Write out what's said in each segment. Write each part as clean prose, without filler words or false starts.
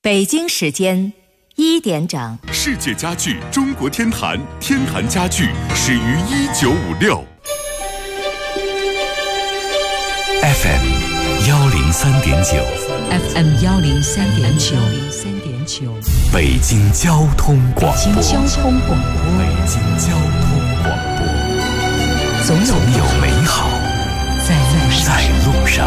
北京时间1点整， 世界家具中国天坛，天坛家具始于1956。 FM 103.9 FM 103.9 北京交通广播。 北京交通广播。 北京交通广播。总有美好在路上。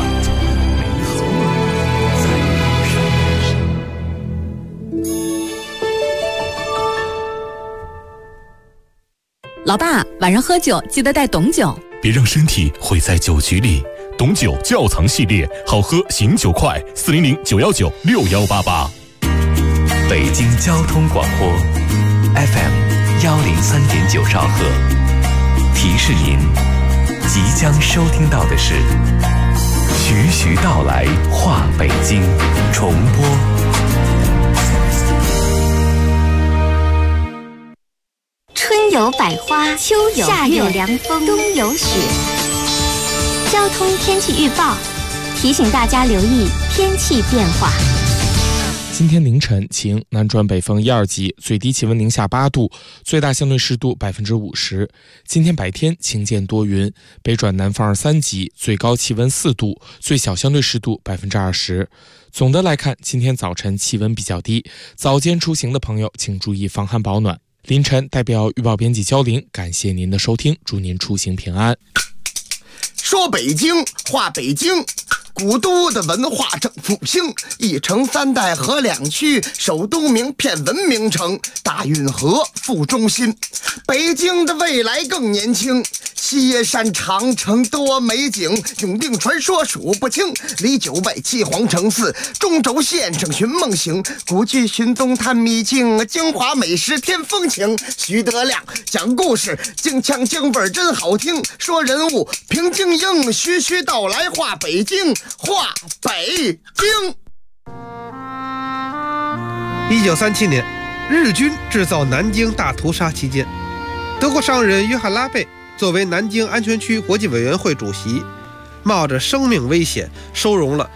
老爸，晚上喝酒记得带董酒， 别让身体毁在酒局里。董酒窖藏系列，好喝醒酒快，400-919-6188。 北京交通广播 FM 103.9兆赫，提示您即将收听到的是徐徐道来话北京重播。 春有百花，秋有夏有凉风，冬有雪。交通天气预报提醒大家留意天气变化。 今天凌晨晴，南转北风1、2级，最低气温零下8度，最大相对湿度50%。今天白天晴间多云，北转南风2、3级，最高气温4度，最小相对湿度20%。总的来看，今天早晨气温比较低，早间出行的朋友请注意防寒保暖。凌晨代表预报编辑焦玲，感谢您的收听，祝您出行平安。 说北京话北京，古都的文化正复兴，一城3代合2区，首都名片文明城，大运河副中心。北京的未来更年轻，西山长城多美景，永定传说数不清，离9外七皇城寺，中轴线上寻梦行，古剧寻踪探秘境，京华美食添风情。徐德亮讲故事，京腔京味真好听，说人物平静应，徐徐道来话北京，话北京。 1937年，日军制造南京大屠杀期间，德国商人约翰·拉贝作为南京安全区国际委员会主席，冒着生命危险收容了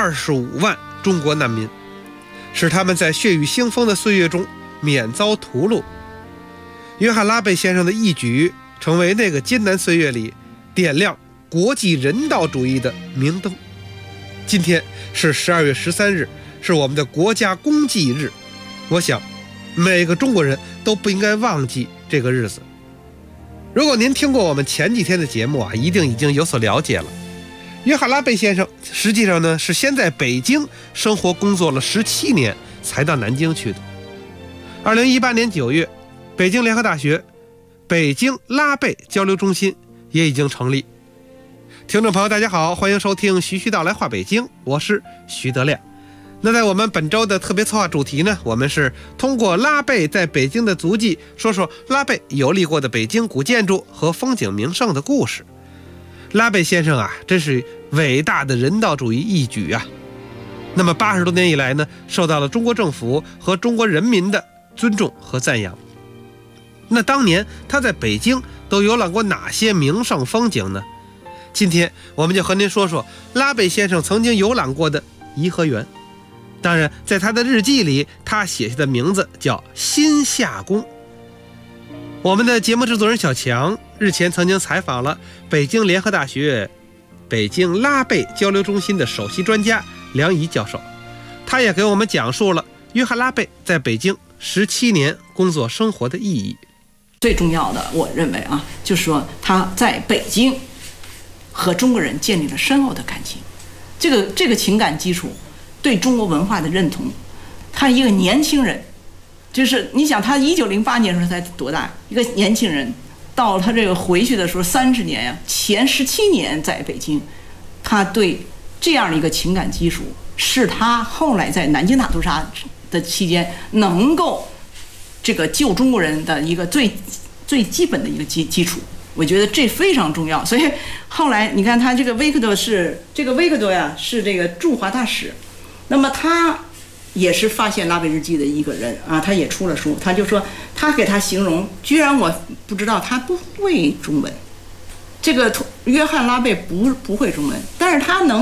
25万中国难民，使他们在血雨腥风的岁月中免遭屠戮。约翰·拉贝先生的义举成为那个艰难岁月里点亮国际人道主义的明灯。今天是12月13日，是我们的国家公祭日，我想每个中国人都不应该忘记这个日子。如果您听过我们前几天的节目一定已经有所了解了。约翰·拉贝先生实际上呢是先在北京生活工作了17年才到南京去的。2018年9月，北京联合大学北京拉贝交流中心也已经成立。听众朋友大家好，欢迎收听徐徐道来话北京，我是徐德亮。那在我们本周的特别策划主题呢，我们是通过拉贝在北京的足迹，说说拉贝游历过的北京古建筑和风景名胜的故事。拉贝先生真是伟大的人道主义义举那么80多年以来呢，受到了中国政府和中国人民的尊重和赞扬。那当年他在北京都游览过哪些名胜风景呢？今天我们就和您说说拉贝先生曾经游览过的颐和园。当然在他的日记里，他写下的名字叫新夏宫。我们的节目制作人小强日前曾经采访了北京联合大学北京拉贝交流中心的首席专家梁怡教授，他也给我们讲述了约翰·拉贝在北京17年工作生活的意义。 最重要的我认为就是说他在北京和中国人建立了深厚的感情，这个情感基础对中国文化的认同。他一个年轻人，就是你想他1908年的时候才多大，一个年轻人到他这个回去的时候30年前17年在北京，他对这样的一个情感基础是他后来在南京大屠杀的期间能够这个救中国人的一个最基本的一个基础。我觉得这非常重要。所以后来你看他这个维克多是这个驻华大使，那么他也是发现拉贝日记的一个人他也出了书。他就说他给他形容，居然我不知道他不会中文，这个约翰拉贝不会中文，但是他能够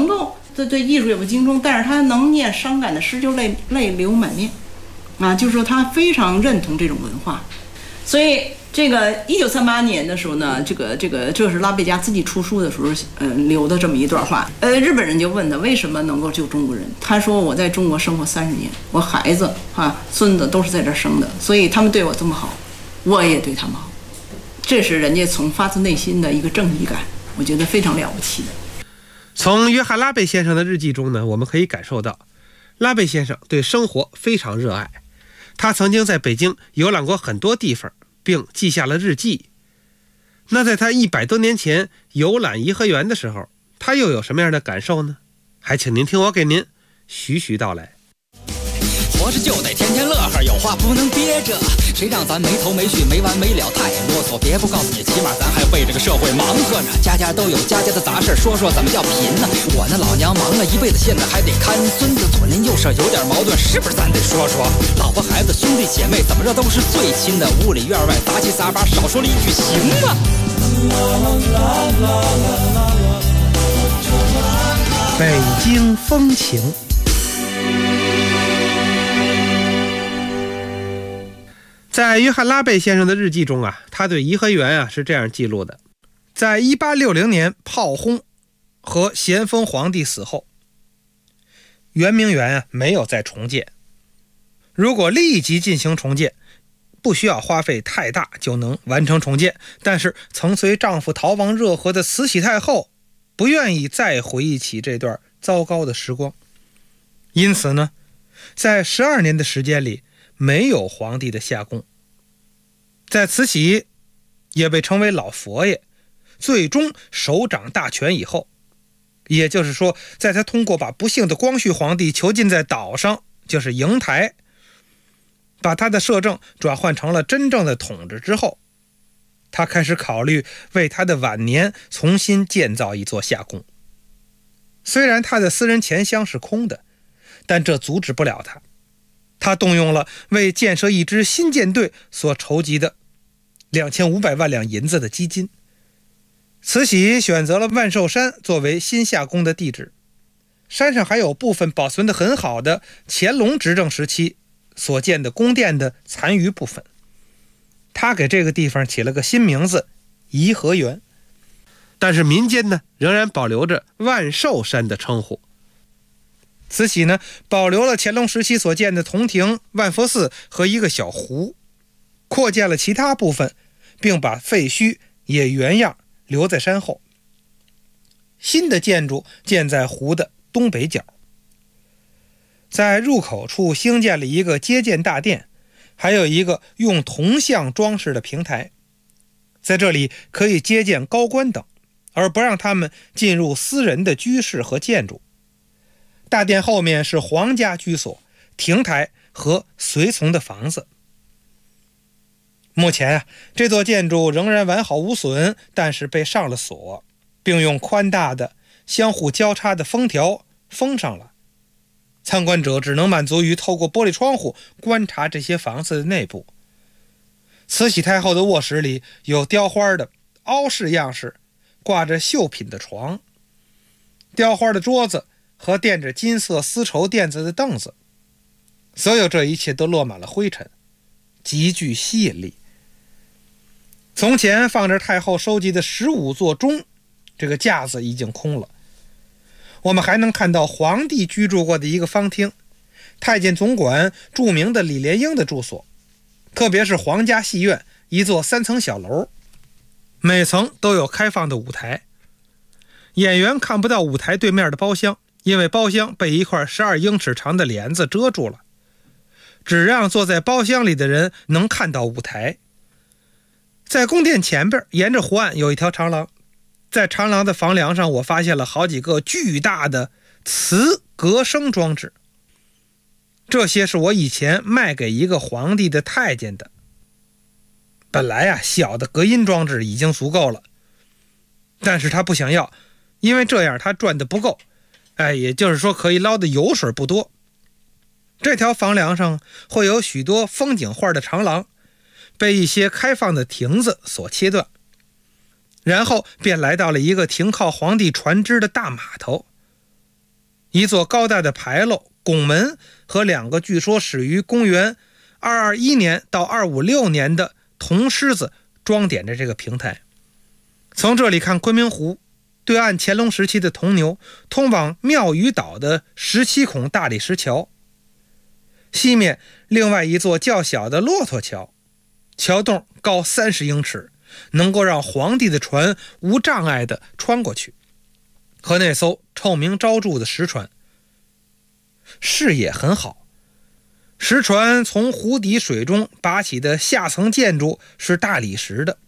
对艺术也不精通，但是他能念伤感的诗，就泪流满面，啊，就是说他非常认同这种文化。所以这个1938年的时候呢，这是拉贝加自己出书的时候留的这么一段话。日本人就问他为什么能够救中国人，他说我在中国生活30年，我孩子孙子都是在这儿生的，所以他们对我这么好，我也对他们好。这是人家从发自内心的一个正义感，我觉得非常了不起的。 从约翰·拉贝先生的日记中呢，我们可以感受到拉贝先生对生活非常热爱。他曾经在北京游览过很多地方，并记下了日记。那在他100多年前游览颐和园的时候，他又有什么样的感受呢？还请您听我给您徐徐道来。 活着就得天天乐呵，有话不能憋着，谁让咱没头没绪没完没了太啰嗦，别不告诉你，起码咱还为这个社会忙活着，家家都有家家的杂事，说说怎么叫贫呢？我那老娘忙了一辈子，现在还得看孙子，左邻右舍有点矛盾，是不是咱得说说？老婆孩子兄弟姐妹怎么着都是最亲的，屋里院外杂七杂八，少说了一句行吗？ 北京风情。在约翰·拉贝先生的日记中啊，他对颐和园是这样记录的：在1860年炮轰和咸丰皇帝死后，圆明园没有再重建。如果立即进行重建，不需要花费太大就能完成重建，但是曾随丈夫逃亡热河的慈禧太后不愿意再回忆起这段糟糕的时光，因此呢，在12年的时间里没有皇帝的下宫。在慈禧也被称为老佛爷，最终手掌大权以后，也就是说在他通过把不幸的光绪皇帝囚禁在岛上，就是瀛台，把他的摄政转换成了真正的统治之后，他开始考虑为他的晚年重新建造一座夏宫。虽然他的私人钱箱是空的，但这阻止不了他。他动用了为建设一支新舰队所筹集的2500万两银子的基金。慈禧选择了万寿山作为新夏宫的地址，山上还有部分保存得很好的乾隆执政时期所建的宫殿的残余部分。他给这个地方起了个新名字颐和园，但是民间呢仍然保留着万寿山的称呼。慈禧呢保留了乾隆时期所建的铜亭、万佛寺和一个小湖，扩建了其他部分，并把废墟也原样留在山后。新的建筑建在湖的东北角，在入口处兴建了一个接见大殿，还有一个用铜像装饰的平台，在这里可以接见高官等，而不让他们进入私人的居室和建筑。大殿后面是皇家居所、亭台和随从的房子。目前这座建筑仍然完好无损，但是被上了锁，并用宽大的相互交叉的封条封上了。参观者只能满足于透过玻璃窗户观察这些房子的内部。慈禧太后的卧室里有雕花的凹式样式，挂着绣品的床，雕花的桌子和垫着金色丝绸垫子的凳子，所有这一切都落满了灰尘，极具吸引力。从前放着太后收集的15座钟，这个架子已经空了。我们还能看到皇帝居住过的一个方厅，太监总管著名的李莲英的住所，特别是皇家戏院，一座3层小楼，每层都有开放的舞台。演员看不到舞台对面的包厢，因为包厢被一块12英尺长的帘子遮住了，只让坐在包厢里的人能看到舞台。在宫殿前边沿着湖岸有一条长廊，在长廊的房梁上我发现了好几个巨大的磁隔声装置，这些是我以前卖给一个皇帝的太监的。本来小的隔音装置已经足够了，但是他不想要，因为这样他赚的不够，也就是说可以捞的油水不多。这条房梁上会有许多风景画的长廊，被一些开放的亭子所切断，然后便来到了一个停靠皇帝船只的大码头。 一座高大的牌楼、拱门和2个据说始于公元221年到256年的铜狮子装点着这个平台。从这里看昆明湖，对岸乾隆时期的铜牛，通往庙宇岛的17孔大理石桥，西面另外一座较小的骆驼桥，桥洞高30英尺，能够让皇帝的船无障碍地穿过去，和那艘臭名昭著的石船。视野很好，石船从湖底水中拔起的下层建筑是大理石的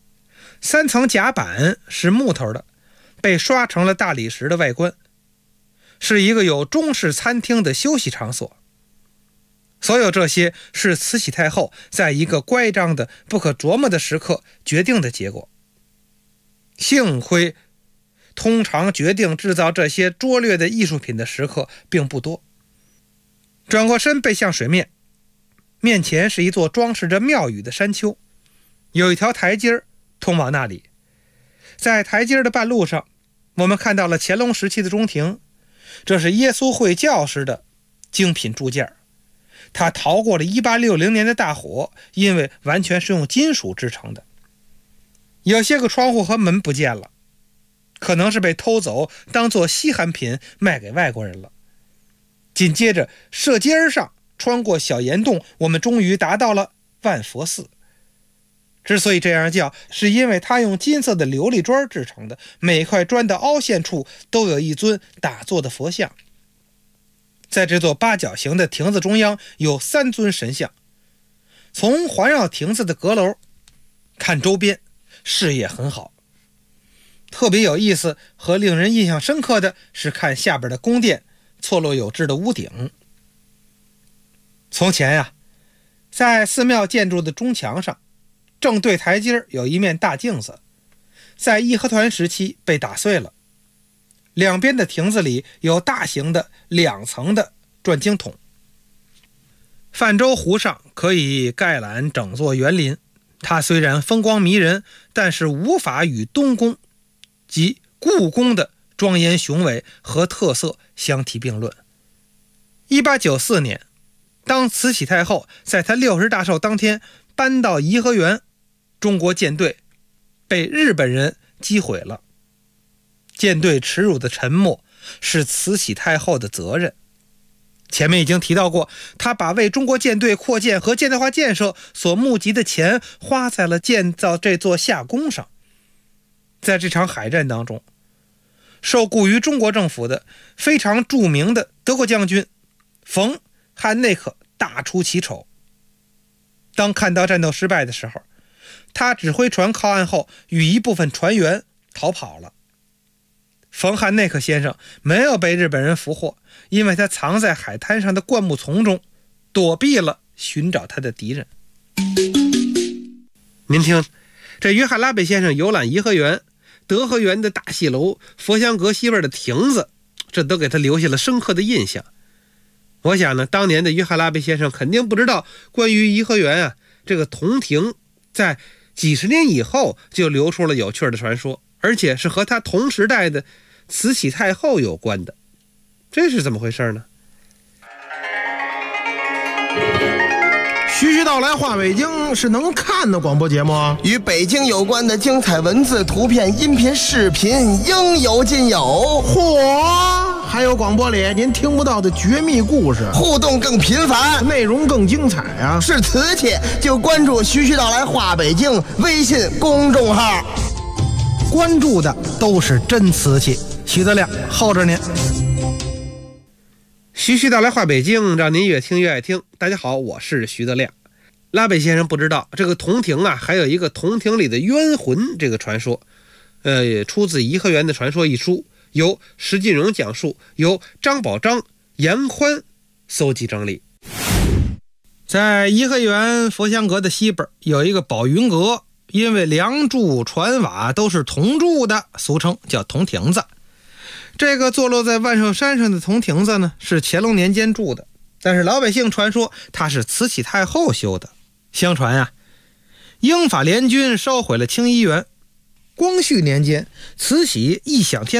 ，3层甲板是木头的，被刷成了大理石的外观，是一个有中式餐厅的休息场所。所有这些是慈禧太后在一个乖张的不可琢磨的时刻决定的结果。幸亏通常决定制造这些拙劣的艺术品的时刻并不多。转过身背向水面，面前是一座装饰着庙宇的山丘，有一条台阶通往那里。在台阶的半路上，我们看到了乾隆时期的中庭，这是耶稣会教士的精品铸件，它逃过了1860年的大火，因为完全是用金属制成的。有些个窗户和门不见了，可能是被偷走当作稀罕品卖给外国人了。紧接着射尖上穿过小岩洞，我们终于达到了万佛寺。之所以这样叫，是因为它用金色的琉璃砖制成的，每块砖的凹陷处都有一尊打坐的佛像。在这座八角形的亭子中央有3尊神像。从环绕亭子的阁楼看周边，视野很好。特别有意思和令人印象深刻的是看下边的宫殿错落有致的屋顶。从前呀，在寺庙建筑的中墙上，正对台阶有一面大镜子，在义和团时期被打碎了。两边的亭子里有大型的2层的转经筒。泛舟湖上可以概览整座园林，它虽然风光迷人，但是无法与东宫及故宫的庄严雄伟和特色相提并论。1894年，当慈禧太后在她60大寿当天搬到颐和园，中国舰队被日本人击毁了。舰队耻辱的沉没是慈禧太后的责任。前面已经提到过，他把为中国舰队扩建和现代化建设所募集的钱花在了建造这座夏宫上。在这场海战当中，受雇于中国政府的非常著名的德国将军冯·汉内克大出奇丑。当看到战斗失败的时候，他指挥船靠岸后与一部分船员逃跑了。冯·汉内克先生没有被日本人俘获，因为他藏在海滩上的灌木丛中，躲避了寻找他的敌人。您听，这约翰拉贝先生游览颐和园、德和园的大戏楼、佛香阁西边的亭子，这都给他留下了深刻的印象。我想呢，当年的约翰拉贝先生肯定不知道，关于颐和园这个铜亭在几十年以后就流出了有趣的传说，而且是和他同时代的慈禧太后有关的。这是怎么回事呢？ 徐徐道来话北京是能看的广播节目， 与北京有关的精彩文字、图片、音频、视频应有尽有。 嚯，还有广播里您听不到的绝密故事， 互动更频繁， 内容更精彩啊！ 是瓷器就关注徐徐道来话北京微信公众号， 关注的都是真瓷器。徐德亮候着您。 徐徐道来话北京，让您越听越爱听。大家好，我是徐德亮。拉贝先生不知道，这个铜亭还有一个铜亭里的冤魂这个传说，出自《颐和园的传说》一书，由石进荣讲述，由张宝章、严宽搜集整理。在颐和园佛香阁的西边有一个宝云阁，因为梁柱、船瓦都是铜铸的，俗称叫铜亭子。这个坐落在万寿山上的铜亭子呢，是乾隆年间铸的，但是老百姓传说它是慈禧太后修的。相传英法联军烧毁了清漪园，光绪年间慈禧异想天开，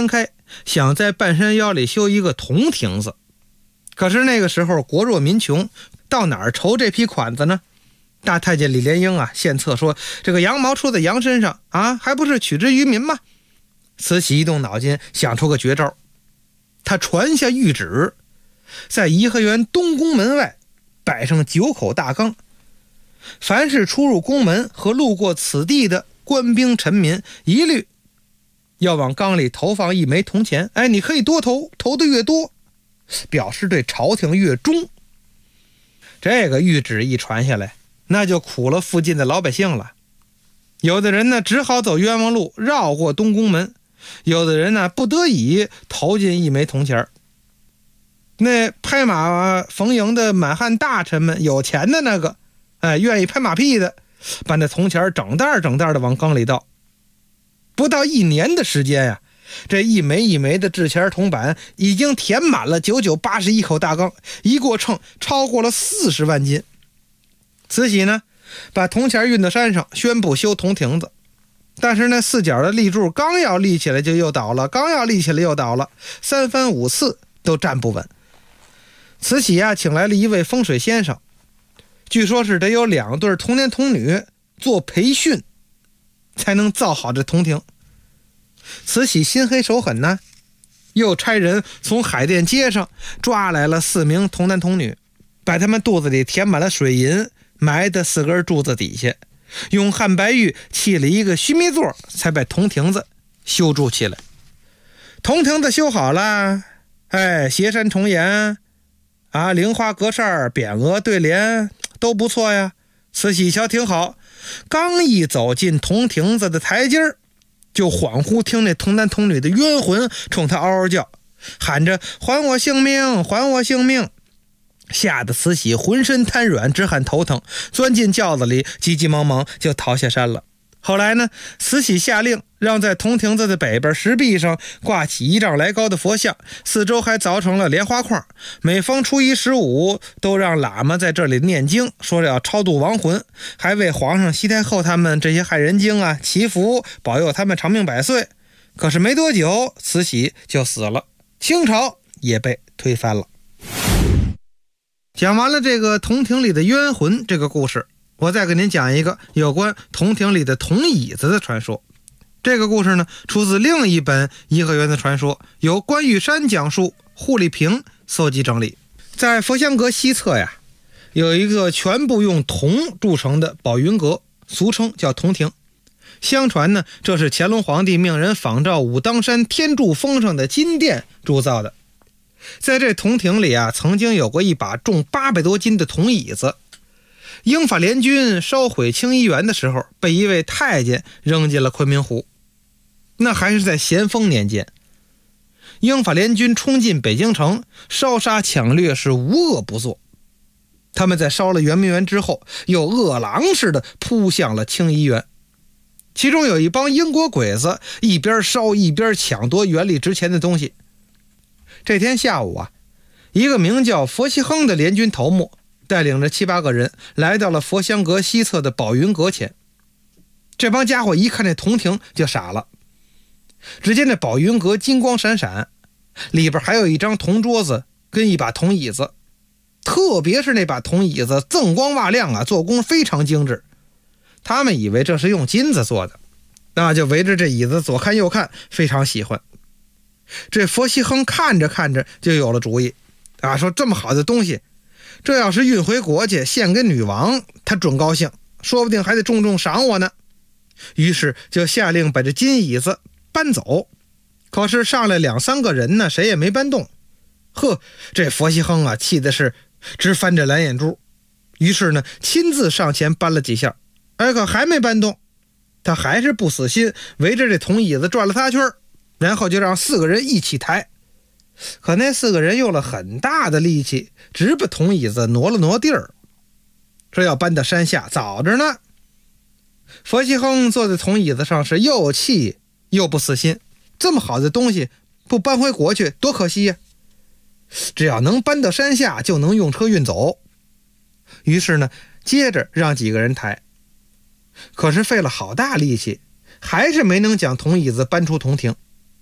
想在半山腰里修一个铜亭子。可是那个时候国弱民穷，到哪儿筹这批款子呢？大太监李莲英啊献策说，这个羊毛出在羊身上啊，还不是取之于民吗？慈禧一动脑筋，想出个绝招。他传下谕旨，在颐和园东宫门外摆上9口大缸，凡是出入宫门和路过此地的官兵臣民，一律要往缸里投放1枚铜钱。哎，你可以多投，投的越多，表示对朝廷越忠。这个谕旨一传下来，那就苦了附近的老百姓了。有的人呢只好走冤枉路，绕过东宫门；有的人呢不得已投进1枚铜钱。那拍马逢迎的满汉大臣们，有钱的那个，愿意拍马屁的，把那铜钱整袋整袋的往缸里倒。不到1年的时间呀，这1枚1枚的制钱铜板已经填满了9981口大缸，一过秤超过了40万斤。慈禧呢，把铜钱运到山上，宣布修铜亭子。但是那4角的立柱刚要立起来就又倒了，刚要立起来又倒了，3番5次都站不稳。慈禧啊，请来了一位风水先生，据说是得有2对童男童女做培训，才能造好这铜亭。慈禧心黑手狠呢，又差人从海淀街上抓来了4名童男童女，把他们肚子里填满了水银，埋在4根柱子底下，用汉白玉砌了一个须弥座，才把铜亭子修筑起来。铜亭子修好了，斜山重檐啊，菱花格扇，匾额对联都不错呀。慈禧一瞧挺好，刚一走进铜亭子的台阶儿，就恍惚听那童男童女的冤魂冲他嗷嗷叫，喊着还我性命，还我性命。吓得慈禧浑身瘫软，直喊头疼，钻进轿子里，急急忙忙就逃下山了。后来呢，慈禧下令让在铜亭子的北边石壁上挂起1丈来高的佛像，四周还凿成了莲花框，每逢初1、15都让喇嘛在这里念经，说要超度亡魂，还为皇上、西太后他们这些害人精啊祈福，保佑他们长命百岁。可是没多久，慈禧就死了，清朝也被推翻了。讲完了这个铜亭里的冤魂这个故事，我再给您讲一个有关铜亭里的铜椅子的传说。这个故事呢，出自另一本颐和园的传说，由关玉山讲述，户立平搜集整理。在佛香阁西侧呀，有一个全部用铜铸成的宝云阁，俗称叫铜亭。相传呢，这是乾隆皇帝命人仿照武当山天柱峰上的金殿铸造的。在这铜亭里啊，曾经有过一把重800多斤的铜椅子。英法联军烧毁清漪园的时候，被一位太监扔进了昆明湖。那还是在咸丰年间，英法联军冲进北京城，烧杀抢掠是无恶不作。他们在烧了圆明园之后，又饿狼似的扑向了清漪园。其中有一帮英国鬼子，一边烧一边抢夺园里值钱的东西。这天下午啊，一个名叫佛西亨的联军头目带领着7、8个人来到了佛香阁西侧的宝云阁前。这帮家伙一看这铜亭就傻了，只见这宝云阁金光闪闪，里边还有一张铜桌子跟一把铜椅子，特别是那把铜椅子锃光瓦亮啊，做工非常精致。他们以为这是用金子做的，那就围着这椅子左看右看，非常喜欢。这佛西亨看着看着就有了主意啊，说这么好的东西，这要是运回国去献给女王，他准高兴，说不定还得重重赏我呢。于是就下令把这金椅子搬走。可是上来2、3个人呢，谁也没搬动。这佛西亨啊，气的是直翻着蓝眼珠。于是呢，亲自上前搬了几下，可还没搬动。他还是不死心，围着这铜椅子转了仨圈，然后就让4个人一起抬。可那4个人用了很大的力气，直把铜椅子挪了挪地儿。这要搬到山下早着呢。佛西亨坐在铜椅子上是又气又不死心，这么好的东西不搬回国去多可惜呀！只要能搬到山下，就能用车运走。于是呢，接着让几个人抬。可是费了好大力气，还是没能将铜椅子搬出铜亭。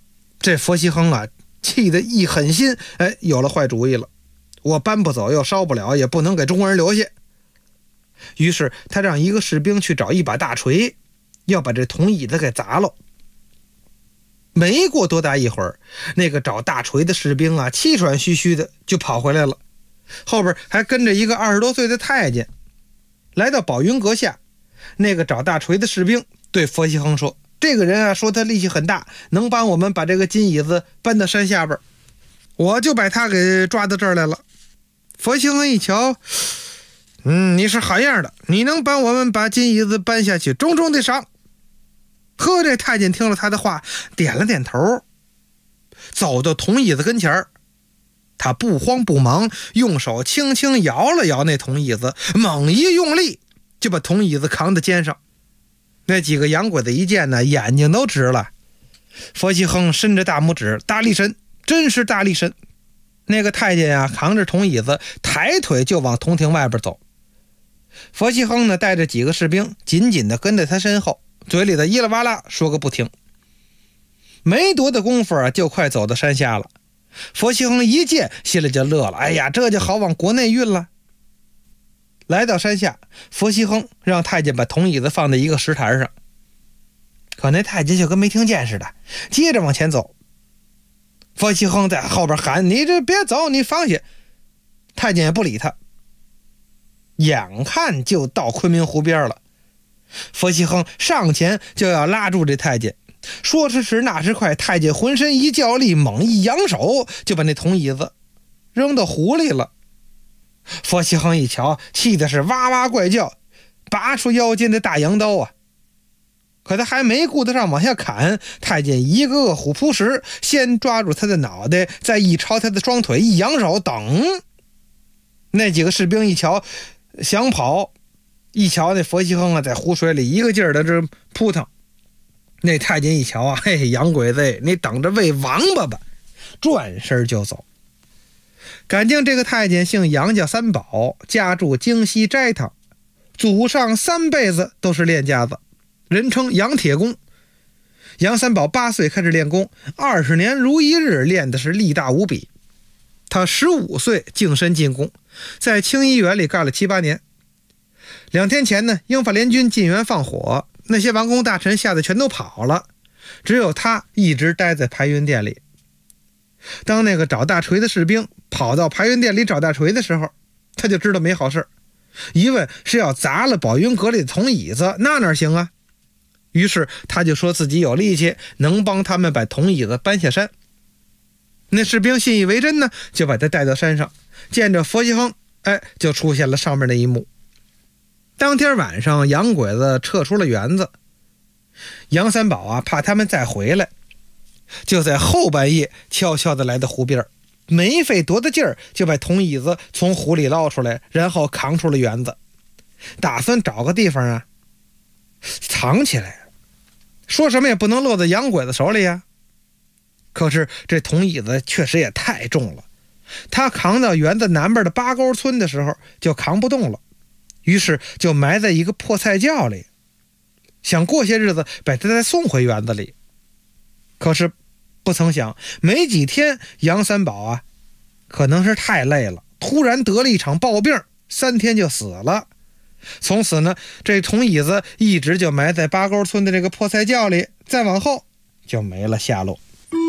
这佛西亨啊，气得一狠心，有了坏主意了。我搬不走，又烧不了，也不能给中国人留下。于是他让一个士兵去找一把大锤，要把这铜椅子给砸了。没过多大一会儿，那个找大锤的士兵啊，气喘吁吁的就跑回来了，后边还跟着一个20多岁的太监。来到宝云阁下，那个找大锤的士兵对佛西亨说，这个人啊，说他力气很大，能帮我们把这个金椅子搬到山下边，我就把他给抓到这儿来了。佛西亨一瞧，你是好样的，你能帮我们把金椅子搬下去，重重的赏。呵，这太监听了他的话，点了点头，走到铜椅子跟前儿，他不慌不忙，用手轻轻摇了摇那铜椅子，猛一用力，就把铜椅子扛在肩上。那几个洋鬼子一见呢，眼睛都直了。佛西亨伸着大拇指，大力神，真是大力神。那个太监啊，扛着铜椅子，抬腿就往铜亭外边走。佛西亨呢，带着几个士兵紧紧地跟在他身后，嘴里的伊啦哇啦说个不停。没多大功夫啊，就快走到山下了。佛西亨一见，心里就乐了，哎呀，这就好往国内运了。来到山下，佛西亨让太监把铜椅子放在一个石台上，可那太监就跟没听见似的，接着往前走。佛西亨在后边喊，你这别走，你放下。太监也不理他。眼看就到昆明湖边了，佛西亨上前就要拉住这太监，说时迟那时快，太监浑身一较力，猛一扬手，就把那铜椅子扔到湖里了。佛西亨一瞧，气的是哇哇怪叫，拔出腰间的大羊刀啊！可他还没顾得上往下砍，太监一个个虎扑时，先抓住他的脑袋，再一抄他的双腿，一扬手，等。那几个士兵一瞧想跑，一瞧那佛西亨啊，在湖水里一个劲儿的这扑腾。那太监一瞧啊，嘿，洋鬼子，你等着喂王八吧，转身就走。感情这个太监姓杨，叫三宝，家住京西斋堂，祖上3辈子都是练家子，人称杨铁公。杨三宝8岁开始练功，20年如一日，练的是力大无比。他15岁净身进宫，在清漪园里干了7、8年。2天前呢，英法联军进园放火，那些王公大臣吓得全都跑了，只有他一直待在排云殿里。当那个找大锤的士兵跑到排云殿里找大锤的时候，他就知道没好事，一问是要砸了宝云阁里的铜椅子，那哪行啊？于是他就说自己有力气，能帮他们把铜椅子搬下山。那士兵信以为真呢，就把他带到山上，见着佛西亨，就出现了上面那一幕。当天晚上，洋鬼子撤出了园子，杨三宝啊，怕他们再回来，就在后半夜悄悄地来到湖边，没费多大劲儿就把铜椅子从湖里捞出来，然后扛出了园子，打算找个地方啊藏起来，说什么也不能落在洋鬼子手里呀。可是这铜椅子确实也太重了，他扛到园子南边的八沟村的时候就扛不动了，于是就埋在一个破菜窖里，想过些日子把他再送回园子里。可是不曾想，没几天杨三宝啊可能是太累了，突然得了一场暴病，3天就死了。从此呢，这铜椅子一直就埋在八沟村的这个破菜窖里，再往后就没了下落。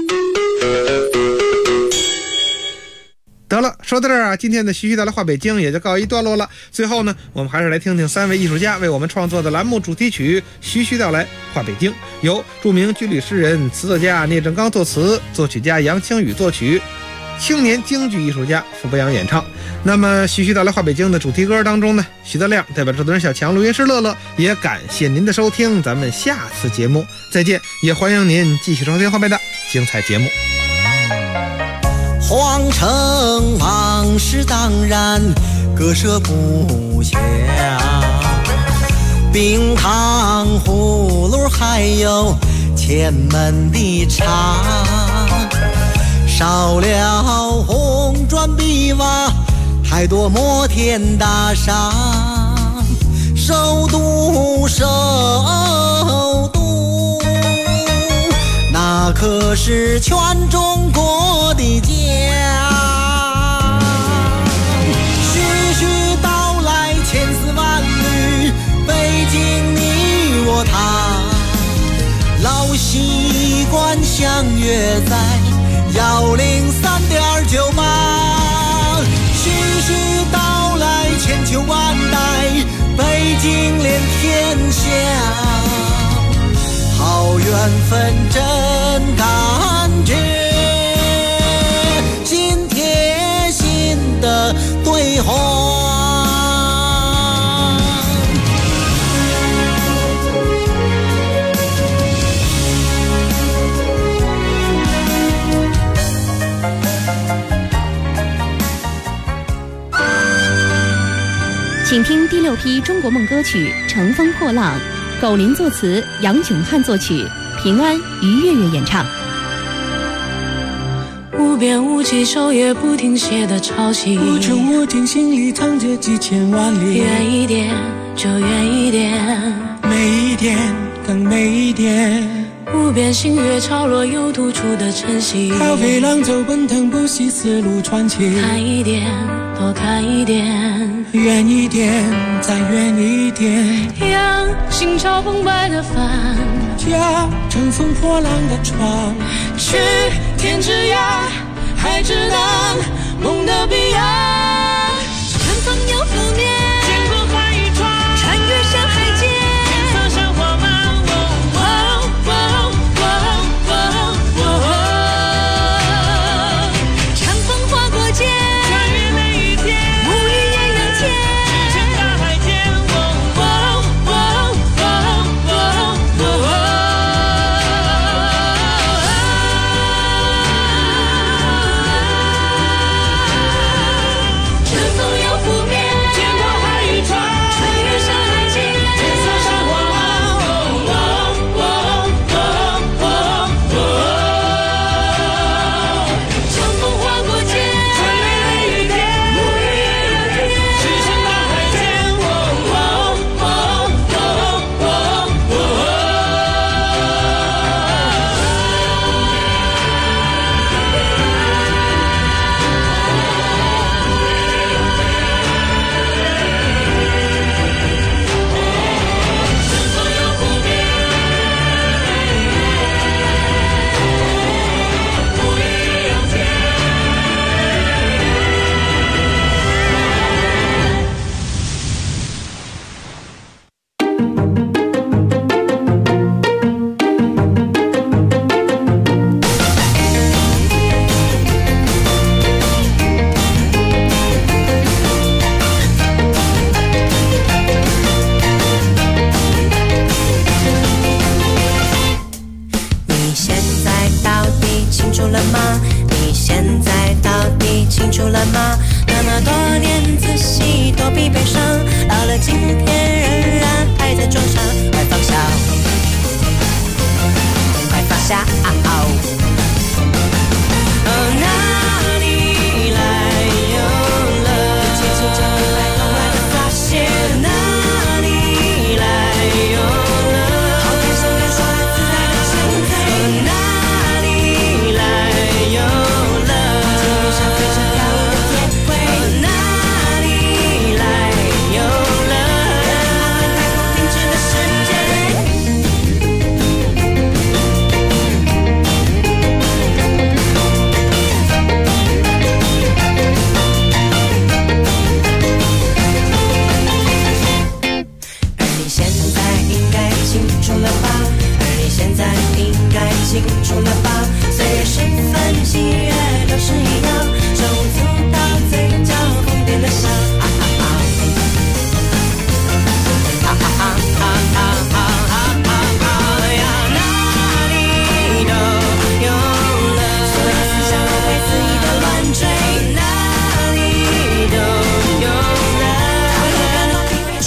得了，说到这儿啊，今天的徐徐道来话北京也就告一段落了。最后呢，我们还是来听听3位艺术家为我们创作的栏目主题曲《徐徐道来话北京》，由著名军旅诗人、词作家聂正刚作词，作曲家杨清宇作曲，青年京剧艺术家傅博洋演唱。那么《徐徐道来话北京》的主题歌当中呢，徐德亮代表制作人小强、录音师乐乐，也感谢您的收听，咱们下次节目再见，也欢迎您继续收听后面的精彩节目。 皇城往事当然割舍不下，冰糖葫芦还有前门的茶，少了红砖碧瓦，太多摩天大厦，首都那可是全中国的家。徐徐道来千丝万缕，北京你我他，老习惯相约在103.98。徐徐道来千秋万代，北京连天下。好缘分真感觉，心贴心的对话。 请听第6批中国梦歌曲《乘风破浪》，苟林作词，杨炯汉作曲，平安、于月月演唱。 无边无际，手也不停歇的潮汐，无穷无尽，心里藏着几千万里。远一点就远一点，美一点更美一点。无边星月潮落，有突出的晨曦。高飞浪走，奔腾不息，丝路传奇。看一点，多看一点，远一点，再远一点。让心潮澎湃的帆，驾乘风破浪的船，去天之涯，海之南，梦的彼岸。乘风又覆面，见过海一船，穿越山海间，颜色生活漫。长风划过肩，穿越每一天，沐浴艳阳前，去见大海间。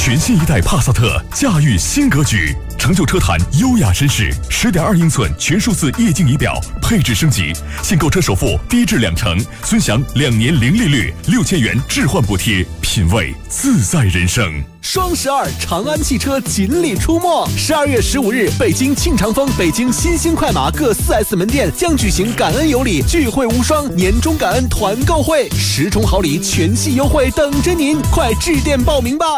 全新一代帕萨特驾驭新格局，成就车坛优雅绅士。10.2英寸全数字液晶仪表，配置升级，现购车首付低至20%，尊享2年零利率，6000元置换补贴，品味自在人生。 双12，长安汽车锦鲤出没。12月15日，北京庆长峰、北京新兴快马各4S 门店将举行感恩有礼聚会无双年终感恩团购会，10重好礼全系优惠等着您，快致电报名吧。